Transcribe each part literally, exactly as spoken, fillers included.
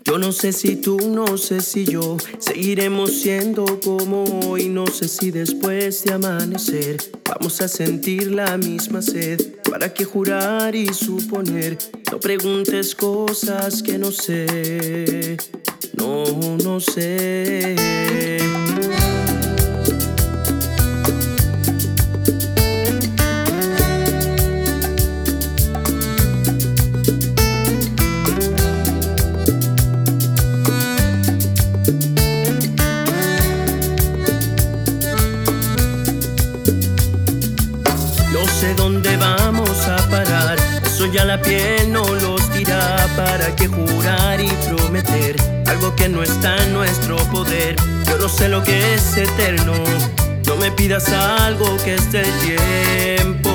Yo no sé si tú, no sé si yo seguiremos siendo como hoy. No sé si después de amanecer vamos a sentir la misma sed. ¿Para qué jurar y suponer? No preguntes cosas que no sé. No, no sé. No sé dónde vamos a parar, eso ya la piel no los dirá. ¿Para qué jurar y prometer algo que no está en nuestro poder? Yo no sé lo que es eterno, no me pidas algo que es del tiempo.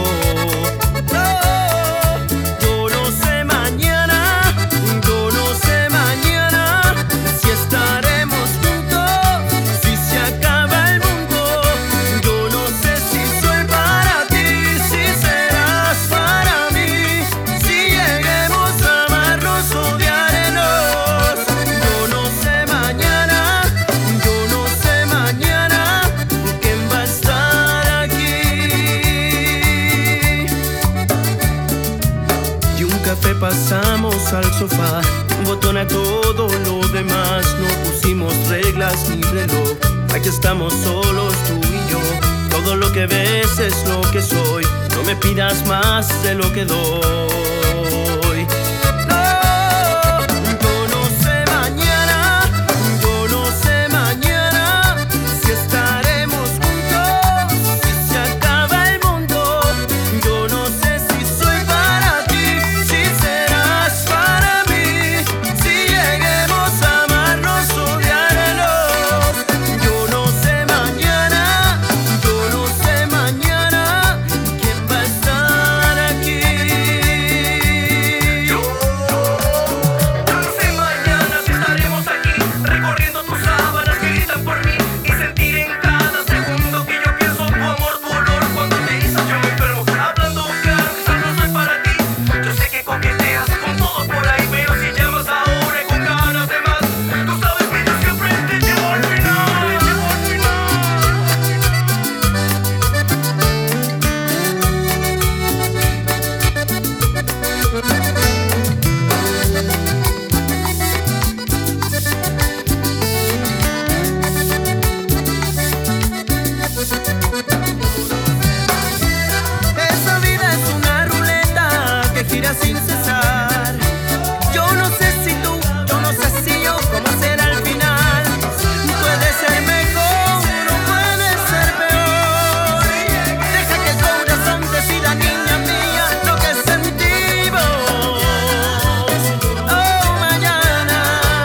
Yo no sé mañana, yo no sé mañana si estaremos juntos, si se acaba el mundo. Yo no sé si soy para ti, si serás para mí, si lleguemos a amarnos, odiarnos. Yo no sé mañana, yo no sé mañana quién va a estar aquí. Y un café pasamos al sofá, un botón a todo lo demás. No pusimos reglas ni reloj, aquí estamos solos tú y yo. Todo lo que ves es lo que soy, no me pidas más de lo que doy. No, yo no sé mañana, yo no sé mañana si estaremos juntos, si se acaba el mundo. Yo no sé si soy para ti, si serás para mí, si lleguemos a amarnos, odiarnos. Yo no sé mañana, yo no sé mañana quién va a estar aquí. Yo, yo no sé mañana si estaremos aquí, recorriendo tus sábanas que gritan por mí, y sentir en cada segundo que yo pienso tu amor, tu olor cuando te dices yo me enfermo. Hablando claro, quizás no soy para ti. Yo sé que coqueteas con todos por ahí, pero si llamas ahora y con ganas de más, tú sabes que yo siempre te llevo al final, llevo al final. Esa vida es una ruleta que gira sin cesar. Yo no sé si tú, yo no sé si yo, cómo será el final. Puede ser mejor o puede ser peor. Deja que el corazón decida, niña mía, lo que sentimos. Oh, mañana.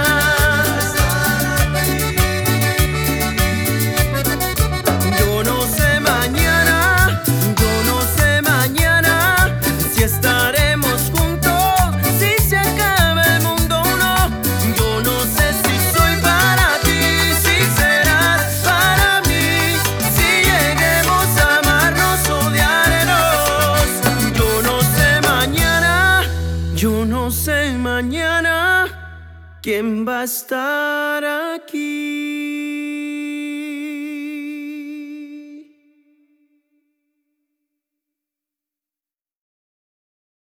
Yo no sé mañana, yo no sé mañana si estaremos juntos, si se acaba el mundo o no. Yo no sé si soy para ti, si serás para mí, si lleguemos a amarnos, odiarnos. Yo no sé mañana, yo no sé mañana quién va a estar aquí.